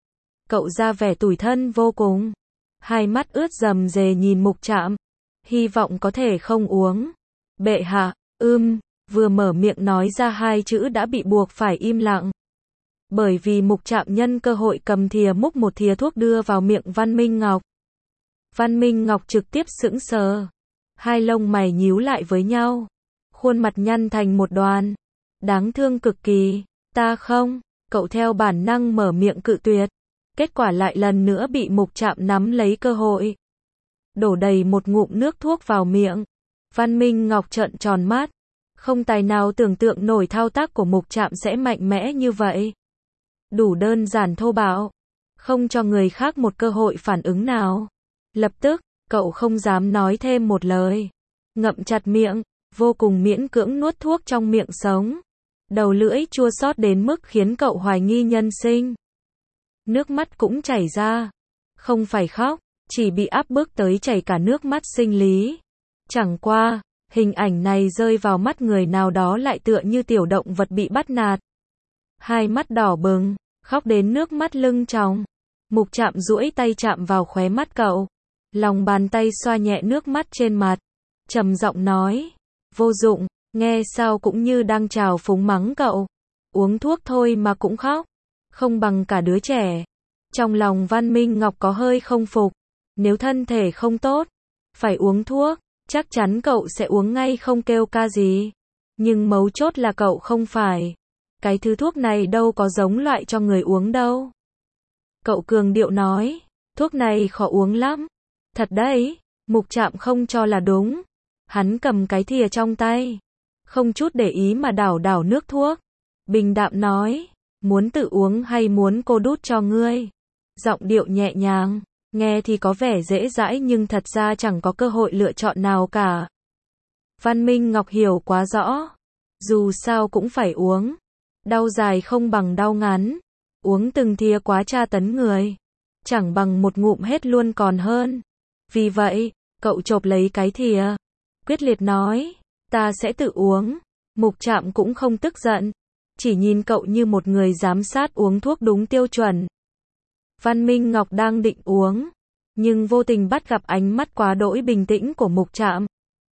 Cậu ra vẻ tủi thân vô cùng, hai mắt ướt rầm rề nhìn Mục Trạm, hy vọng có thể không uống. Bệ hạ, ưm, vừa mở miệng nói ra hai chữ đã bị buộc phải im lặng. Bởi vì Mục Trạm nhân cơ hội cầm thìa múc một thìa thuốc đưa vào miệng Văn Minh Ngọc. Văn Minh Ngọc trực tiếp sững sờ, hai lông mày nhíu lại với nhau, khuôn mặt nhăn thành một đoàn, đáng thương cực kỳ. Ta không, cậu theo bản năng mở miệng cự tuyệt, kết quả lại lần nữa bị Mục Trạm nắm lấy cơ hội, đổ đầy một ngụm nước thuốc vào miệng. Văn Minh Ngọc trợn tròn mắt, không tài nào tưởng tượng nổi thao tác của Mục Trạm sẽ mạnh mẽ như vậy. Đủ đơn giản thô bạo, không cho người khác một cơ hội phản ứng nào. Lập tức, cậu không dám nói thêm một lời, ngậm chặt miệng, vô cùng miễn cưỡng nuốt thuốc trong miệng sống. Đầu lưỡi chua xót đến mức khiến cậu hoài nghi nhân sinh. Nước mắt cũng chảy ra, không phải khóc, chỉ bị áp bức tới chảy cả nước mắt sinh lý. Chẳng qua, hình ảnh này rơi vào mắt người nào đó lại tựa như tiểu động vật bị bắt nạt. Hai mắt đỏ bừng, khóc đến nước mắt lưng tròng. Mục Trạm duỗi tay chạm vào khóe mắt cậu, lòng bàn tay xoa nhẹ nước mắt trên mặt, trầm giọng nói, vô dụng, nghe sao cũng như đang trào phúng mắng cậu. Uống thuốc thôi mà cũng khóc, không bằng cả đứa trẻ. Trong lòng Văn Minh Ngọc có hơi không phục, nếu thân thể không tốt, phải uống thuốc, chắc chắn cậu sẽ uống ngay không kêu ca gì. Nhưng mấu chốt là cậu không phải. Cái thứ thuốc này đâu có giống loại cho người uống đâu. Cậu cường điệu nói, thuốc này khó uống lắm. Thật đấy, Mục Trạm không cho là đúng. Hắn cầm cái thìa trong tay, không chút để ý mà đảo đảo nước thuốc. Bình đạm nói, muốn tự uống hay muốn cô đút cho ngươi? Giọng điệu nhẹ nhàng, nghe thì có vẻ dễ dãi nhưng thật ra chẳng có cơ hội lựa chọn nào cả. Văn Minh Ngọc hiểu quá rõ, dù sao cũng phải uống. Đau dài không bằng đau ngắn, uống từng thìa quá tra tấn người, chẳng bằng một ngụm hết luôn còn hơn. Vì vậy, cậu chộp lấy cái thìa, quyết liệt nói, ta sẽ tự uống. Mục Trạm cũng không tức giận, chỉ nhìn cậu như một người giám sát uống thuốc đúng tiêu chuẩn. Văn Minh Ngọc đang định uống, nhưng vô tình bắt gặp ánh mắt quá đỗi bình tĩnh của Mục Trạm.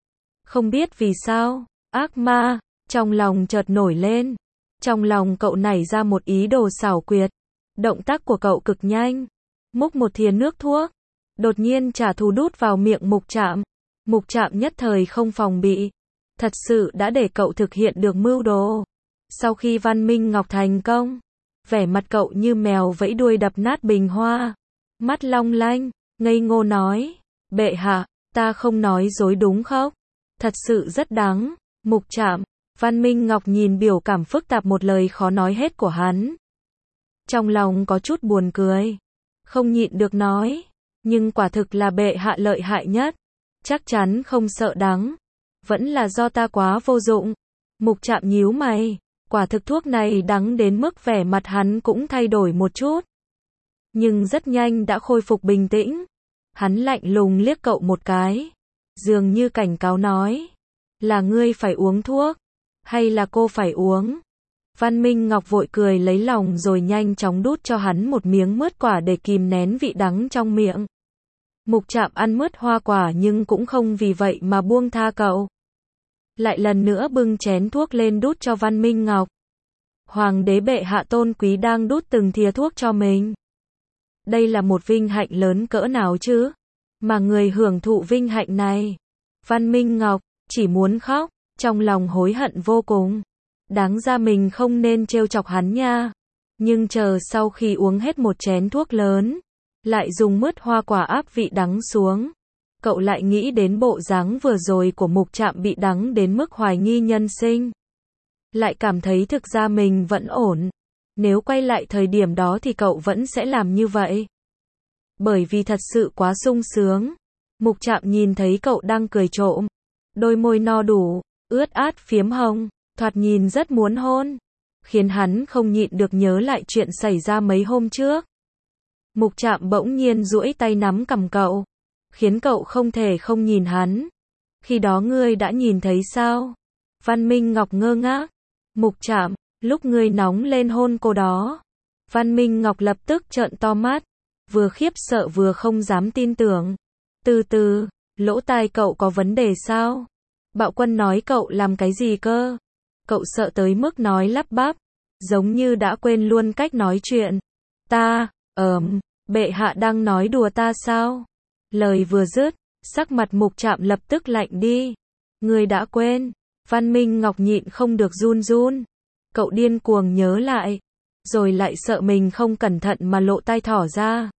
Không biết vì sao, ác ma, trong lòng chợt nổi lên. Trong lòng cậu nảy ra một ý đồ xảo quyệt. Động tác của cậu cực nhanh, múc một thìa nước thuốc, đột nhiên trả thù đút vào miệng Mục Trạm. Mục Trạm nhất thời không phòng bị, thật sự đã để cậu thực hiện được mưu đồ. Sau khi Văn Minh Ngọc thành công, vẻ mặt cậu như mèo vẫy đuôi đập nát bình hoa, mắt long lanh, ngây ngô nói, bệ hạ, ta không nói dối đúng không? Thật sự rất đáng. Mục Trạm, Văn Minh Ngọc nhìn biểu cảm phức tạp một lời khó nói hết của hắn. Trong lòng có chút buồn cười. Không nhịn được nói. Nhưng quả thực là bệ hạ lợi hại nhất. Chắc chắn không sợ đắng. Vẫn là do ta quá vô dụng. Mục Trạm nhíu mày. Quả thực thuốc này đắng đến mức vẻ mặt hắn cũng thay đổi một chút. Nhưng rất nhanh đã khôi phục bình tĩnh. Hắn lạnh lùng liếc cậu một cái. Dường như cảnh cáo nói. Là ngươi phải uống thuốc. Hay là cô phải uống? Văn Minh Ngọc vội cười lấy lòng rồi nhanh chóng đút cho hắn một miếng mứt quả để kìm nén vị đắng trong miệng. Mục Trạm ăn mứt hoa quả nhưng cũng không vì vậy mà buông tha cậu. Lại lần nữa bưng chén thuốc lên đút cho Văn Minh Ngọc. Hoàng đế bệ hạ tôn quý đang đút từng thìa thuốc cho mình. Đây là một vinh hạnh lớn cỡ nào chứ? Mà người hưởng thụ vinh hạnh này. Văn Minh Ngọc chỉ muốn khóc, trong lòng hối hận vô cùng. Đáng ra mình không nên trêu chọc hắn nha. Nhưng chờ sau khi uống hết một chén thuốc lớn, lại dùng mứt hoa quả áp vị đắng xuống. Cậu lại nghĩ đến bộ dáng vừa rồi của Mục Trạm bị đắng đến mức hoài nghi nhân sinh. Lại cảm thấy thực ra mình vẫn ổn. Nếu quay lại thời điểm đó thì cậu vẫn sẽ làm như vậy. Bởi vì thật sự quá sung sướng. Mục Trạm nhìn thấy cậu đang cười trộm. Đôi môi no đủ, ướt át phiếm hồng, thoạt nhìn rất muốn hôn. Khiến hắn không nhịn được nhớ lại chuyện xảy ra mấy hôm trước. Mục Trạm bỗng nhiên duỗi tay nắm cằm cậu. Khiến cậu không thể không nhìn hắn. Khi đó ngươi đã nhìn thấy sao? Văn Minh Ngọc ngơ ngác. Mục Trạm, lúc ngươi nóng lên hôn cô đó. Văn Minh Ngọc lập tức trợn to mắt. Vừa khiếp sợ vừa không dám tin tưởng. Từ từ, lỗ tai cậu có vấn đề sao? Bạo Quân nói cậu làm cái gì cơ? Cậu sợ tới mức nói lắp bắp. Giống như đã quên luôn cách nói chuyện. Ta, ờm, bệ hạ đang nói đùa ta sao? Lời vừa dứt, sắc mặt Mục Trạm lập tức lạnh đi. Ngươi đã quên. Văn Minh Ngọc nhịn không được run run. Cậu điên cuồng nhớ lại. Rồi lại sợ mình không cẩn thận mà lộ tai thỏ ra.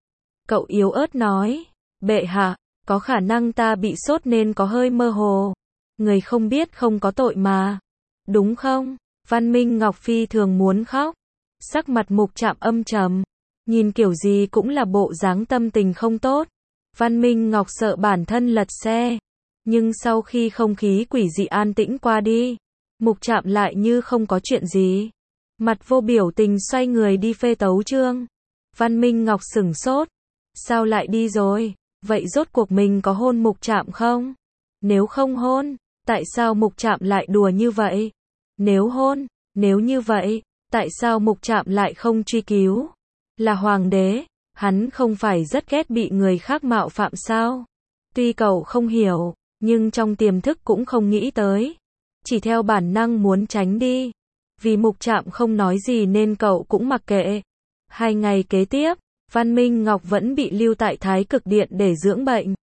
Cậu yếu ớt nói. Bệ hạ, có khả năng ta bị sốt nên có hơi mơ hồ. Người không biết không có tội mà. Đúng không? Văn Minh Ngọc phi thường muốn khóc. Sắc mặt Mục Trạm âm trầm. Nhìn kiểu gì cũng là bộ dáng tâm tình không tốt. Văn Minh Ngọc sợ bản thân lật xe. Nhưng sau khi không khí quỷ dị an tĩnh qua đi, Mục Trạm lại như không có chuyện gì. Mặt vô biểu tình xoay người đi phê tấu chương. Văn Minh Ngọc sửng sốt. Sao lại đi rồi? Vậy rốt cuộc mình có hôn Mục Trạm không? Nếu không hôn, tại sao Mục Trạm lại đùa như vậy? Nếu hôn, nếu như vậy, tại sao Mục Trạm lại không truy cứu? Là hoàng đế, hắn không phải rất ghét bị người khác mạo phạm sao? Tuy cậu không hiểu, nhưng trong tiềm thức cũng không nghĩ tới. Chỉ theo bản năng muốn tránh đi. Vì Mục Trạm không nói gì nên cậu cũng mặc kệ. Hai ngày kế tiếp, Văn Minh Ngọc vẫn bị lưu tại Thái Cực Điện để dưỡng bệnh.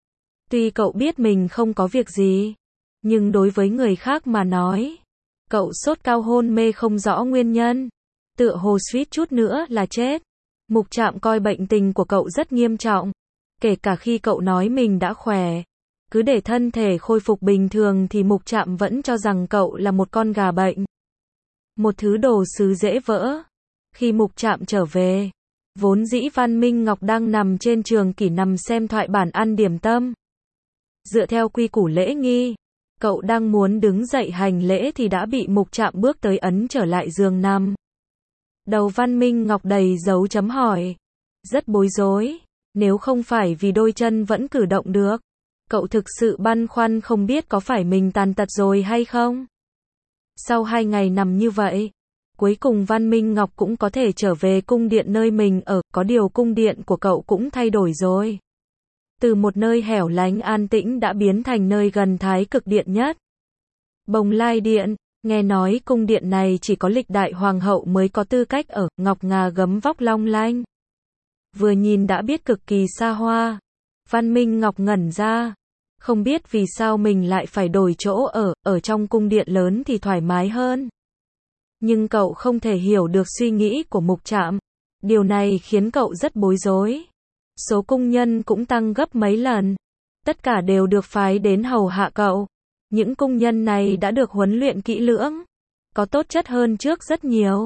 Tuy cậu biết mình không có việc gì, nhưng đối với người khác mà nói, cậu sốt cao hôn mê không rõ nguyên nhân, tựa hồ suýt chút nữa là chết. Mục Trạm coi bệnh tình của cậu rất nghiêm trọng, kể cả khi cậu nói mình đã khỏe. Cứ để thân thể khôi phục bình thường thì Mục Trạm vẫn cho rằng cậu là một con gà bệnh. Một thứ đồ sứ dễ vỡ. Khi Mục Trạm trở về, vốn dĩ Văn Minh Ngọc đang nằm trên trường kỷ nằm xem thoại bản ăn điểm tâm. Dựa theo quy củ lễ nghi, cậu đang muốn đứng dậy hành lễ thì đã bị Mục Trạm bước tới ấn trở lại giường nằm. Đầu Văn Minh Ngọc đầy dấu chấm hỏi. Rất bối rối. Nếu không phải vì đôi chân vẫn cử động được, cậu thực sự băn khoăn không biết có phải mình tàn tật rồi hay không. Sau hai ngày nằm như vậy, cuối cùng Văn Minh Ngọc cũng có thể trở về cung điện nơi mình ở, có điều cung điện của cậu cũng thay đổi rồi. Từ một nơi hẻo lánh an tĩnh đã biến thành nơi gần Thái Cực Điện nhất. Bồng Lai Điện, nghe nói cung điện này chỉ có lịch đại hoàng hậu mới có tư cách ở, ngọc ngà gấm vóc long lanh. Vừa nhìn đã biết cực kỳ xa hoa. Văn Minh Ngọc ngẩn ra. Không biết vì sao mình lại phải đổi chỗ ở, ở trong cung điện lớn thì thoải mái hơn. Nhưng cậu không thể hiểu được suy nghĩ của Mục Trạm. Điều này khiến cậu rất bối rối. Số cung nhân cũng tăng gấp mấy lần. Tất cả đều được phái đến hầu hạ cậu. Những cung nhân này đã được huấn luyện kỹ lưỡng. Có tốt chất hơn trước rất nhiều.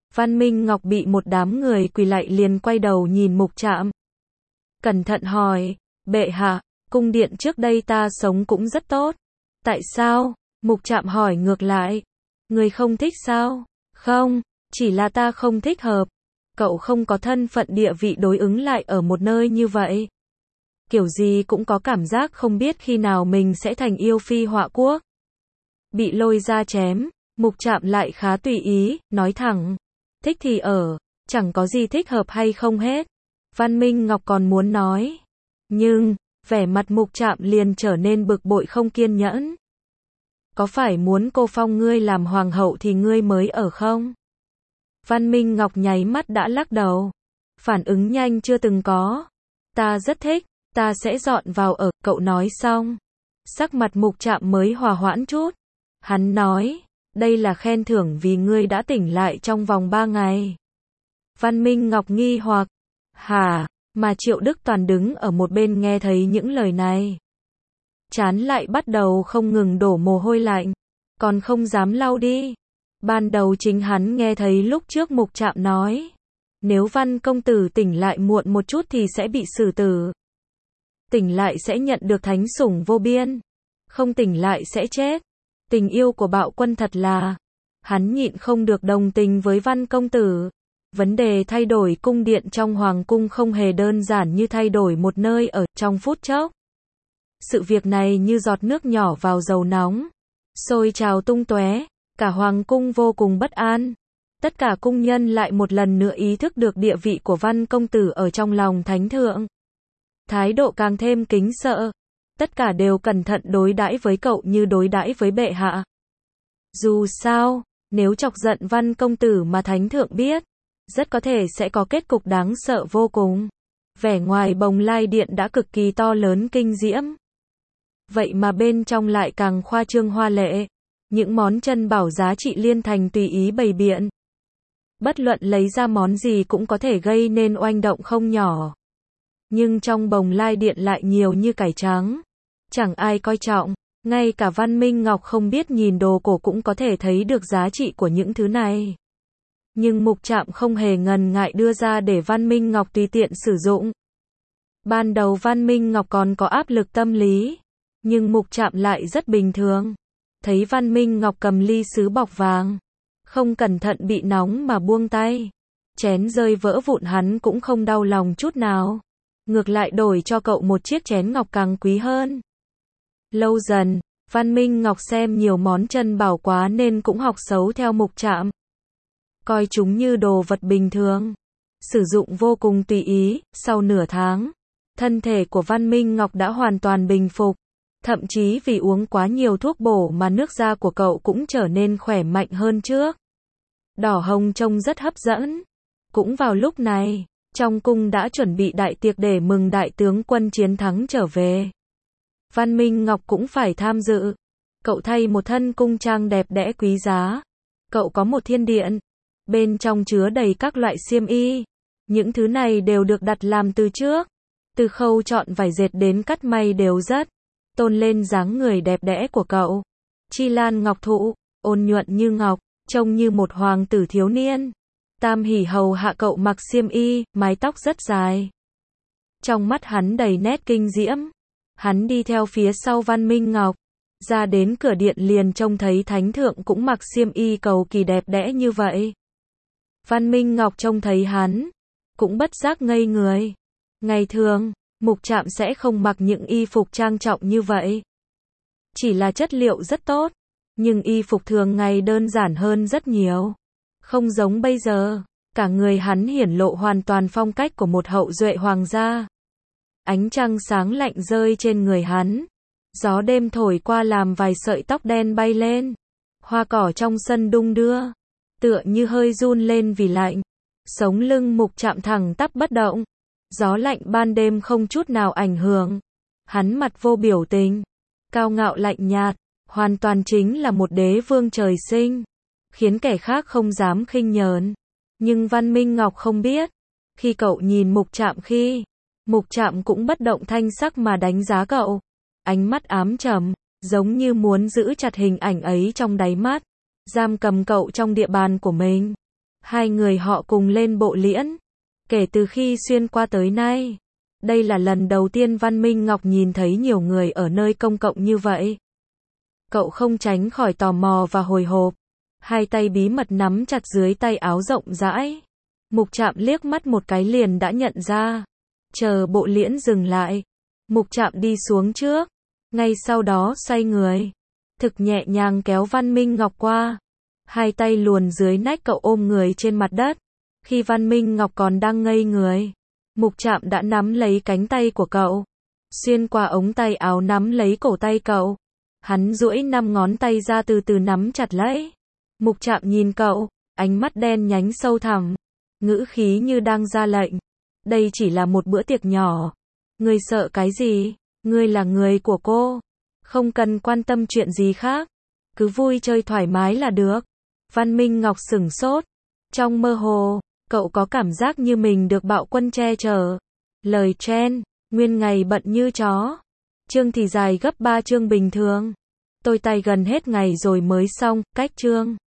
Văn Minh Ngọc bị một đám người quỳ lạy liền quay đầu nhìn Mục Trạm. Cẩn thận hỏi, bệ hạ, cung điện trước đây ta sống cũng rất tốt. Tại sao? Mục Trạm hỏi ngược lại. Người không thích sao? Không, chỉ là ta không thích hợp. Cậu không có thân phận địa vị đối ứng lại ở một nơi như vậy. Kiểu gì cũng có cảm giác không biết khi nào mình sẽ thành yêu phi họa quốc. Bị lôi ra chém, Mục Trạm lại khá tùy ý, nói thẳng. Thích thì ở, chẳng có gì thích hợp hay không hết. Văn Minh Ngọc còn muốn nói. Nhưng, vẻ mặt Mục Trạm liền trở nên bực bội không kiên nhẫn. Có phải muốn cô phong ngươi làm hoàng hậu thì ngươi mới ở không? Văn Minh Ngọc nháy mắt đã lắc đầu. Phản ứng nhanh chưa từng có. Ta rất thích, ta sẽ dọn vào ở, cậu nói xong. Sắc mặt Mục Trạm mới hòa hoãn chút. Hắn nói, đây là khen thưởng vì ngươi đã tỉnh lại trong vòng ba ngày. Văn Minh Ngọc nghi hoặc, hả, mà Triệu Đức Toàn đứng ở một bên nghe thấy những lời này. Chán lại bắt đầu không ngừng đổ mồ hôi lạnh, còn không dám lau đi. Ban đầu chính hắn nghe thấy lúc trước Mục Trạm nói, nếu Văn công tử tỉnh lại muộn một chút thì sẽ bị xử tử. Tỉnh lại sẽ nhận được thánh sủng vô biên, không tỉnh lại sẽ chết. Tình yêu của Bạo Quân thật là, hắn nhịn không được đồng tình với Văn công tử. Vấn đề thay đổi cung điện trong hoàng cung không hề đơn giản như thay đổi một nơi ở trong phút chốc. Sự việc này như giọt nước nhỏ vào dầu nóng, sôi trào tung tóe, cả hoàng cung vô cùng bất an. Tất cả cung nhân lại một lần nữa ý thức được địa vị của Văn công tử ở trong lòng thánh thượng. Thái độ càng thêm kính sợ. Tất cả đều cẩn thận đối đãi với cậu như đối đãi với bệ hạ. Dù sao, nếu chọc giận Văn công tử mà thánh thượng biết, rất có thể sẽ có kết cục đáng sợ vô cùng. Vẻ ngoài Bồng Lai Điện đã cực kỳ to lớn kinh diễm. Vậy mà bên trong lại càng khoa trương hoa lệ. Những món chân bảo giá trị liên thành tùy ý bày biện. Bất luận lấy ra món gì cũng có thể gây nên oanh động không nhỏ. Nhưng trong Bồng Lai Điện lại nhiều như cải trắng. Chẳng ai coi trọng, ngay cả Văn Minh Ngọc không biết nhìn đồ cổ cũng có thể thấy được giá trị của những thứ này. Nhưng Mục Trạm không hề ngần ngại đưa ra để Văn Minh Ngọc tùy tiện sử dụng. Ban đầu Văn Minh Ngọc còn có áp lực tâm lý, nhưng Mục Trạm lại rất bình thường. Thấy Văn Minh Ngọc cầm ly sứ bọc vàng, không cẩn thận bị nóng mà buông tay, chén rơi vỡ vụn hắn cũng không đau lòng chút nào. Ngược lại đổi cho cậu một chiếc chén ngọc càng quý hơn. Lâu dần, Văn Minh Ngọc xem nhiều món chân bảo quá nên cũng học xấu theo Mục Trạm. Coi chúng như đồ vật bình thường, sử dụng vô cùng tùy ý. Sau nửa tháng, thân thể của Văn Minh Ngọc đã hoàn toàn bình phục. Thậm chí vì uống quá nhiều thuốc bổ mà nước da của cậu cũng trở nên khỏe mạnh hơn trước. Đỏ hồng trông rất hấp dẫn. Cũng vào lúc này, trong cung đã chuẩn bị đại tiệc để mừng đại tướng quân chiến thắng trở về. Văn Minh Ngọc cũng phải tham dự. Cậu thay một thân cung trang đẹp đẽ quý giá. Cậu có một thiên điện. Bên trong chứa đầy các loại xiêm y. Những thứ này đều được đặt làm từ trước. Từ khâu chọn vải dệt đến cắt may đều rất tôn lên dáng người đẹp đẽ của cậu. Chi lan ngọc thụ, ôn nhuận như ngọc, trông như một hoàng tử thiếu niên. Tam hỉ hầu hạ cậu mặc xiêm y, mái tóc rất dài. Trong mắt hắn đầy nét kinh diễm. Hắn đi theo phía sau Văn Minh Ngọc. Ra đến cửa điện liền trông thấy thánh thượng cũng mặc xiêm y cầu kỳ đẹp đẽ như vậy. Văn Minh Ngọc trông thấy hắn, cũng bất giác ngây người. Ngày thường, Mục Trạm sẽ không mặc những y phục trang trọng như vậy. Chỉ là chất liệu rất tốt, nhưng y phục thường ngày đơn giản hơn rất nhiều. Không giống bây giờ, cả người hắn hiển lộ hoàn toàn phong cách của một hậu duệ hoàng gia. Ánh trăng sáng lạnh rơi trên người hắn. Gió đêm thổi qua làm vài sợi tóc đen bay lên. Hoa cỏ trong sân đung đưa, tựa như hơi run lên vì lạnh. Sống lưng Mục Trạm thẳng tắp bất động. Gió lạnh ban đêm không chút nào ảnh hưởng. Hắn mặt vô biểu tình, cao ngạo lạnh nhạt, hoàn toàn chính là một đế vương trời sinh, khiến kẻ khác không dám khinh nhờn. Nhưng Văn Minh Ngọc không biết, khi cậu nhìn Mục Trạm khi, Mục Trạm cũng bất động thanh sắc mà đánh giá cậu. Ánh mắt ám trầm, giống như muốn giữ chặt hình ảnh ấy trong đáy mắt, giam cầm cậu trong địa bàn của mình. Hai người họ cùng lên bộ liễn. Kể từ khi xuyên qua tới nay, đây là lần đầu tiên Văn Minh Ngọc nhìn thấy nhiều người ở nơi công cộng như vậy. Cậu không tránh khỏi tò mò và hồi hộp. Hai tay bí mật nắm chặt dưới tay áo rộng rãi. Mục Trạm liếc mắt một cái liền đã nhận ra. Chờ bộ liễn dừng lại, Mục Trạm đi xuống trước. Ngay sau đó xoay người. Thực nhẹ nhàng kéo Văn Minh Ngọc qua. Hai tay luồn dưới nách cậu ôm người trên mặt đất. Khi Văn Minh Ngọc còn đang ngây người, Mục Trạm đã nắm lấy cánh tay của cậu. Xuyên qua ống tay áo nắm lấy cổ tay cậu. Hắn duỗi năm ngón tay ra từ từ nắm chặt lấy. Mục Trạm nhìn cậu, ánh mắt đen nhánh sâu thẳm. Ngữ khí như đang ra lệnh. Đây chỉ là một bữa tiệc nhỏ. Ngươi sợ cái gì? Ngươi là người của cô. Không cần quan tâm chuyện gì khác. Cứ vui chơi thoải mái là được. Văn Minh Ngọc sửng sốt. Trong mơ hồ, cậu có cảm giác như mình được bạo quân che chở. Lời Chen, nguyên ngày bận như chó. Chương thì dài gấp ba chương bình thường. Tôi tay gần hết ngày rồi mới xong, cách chương.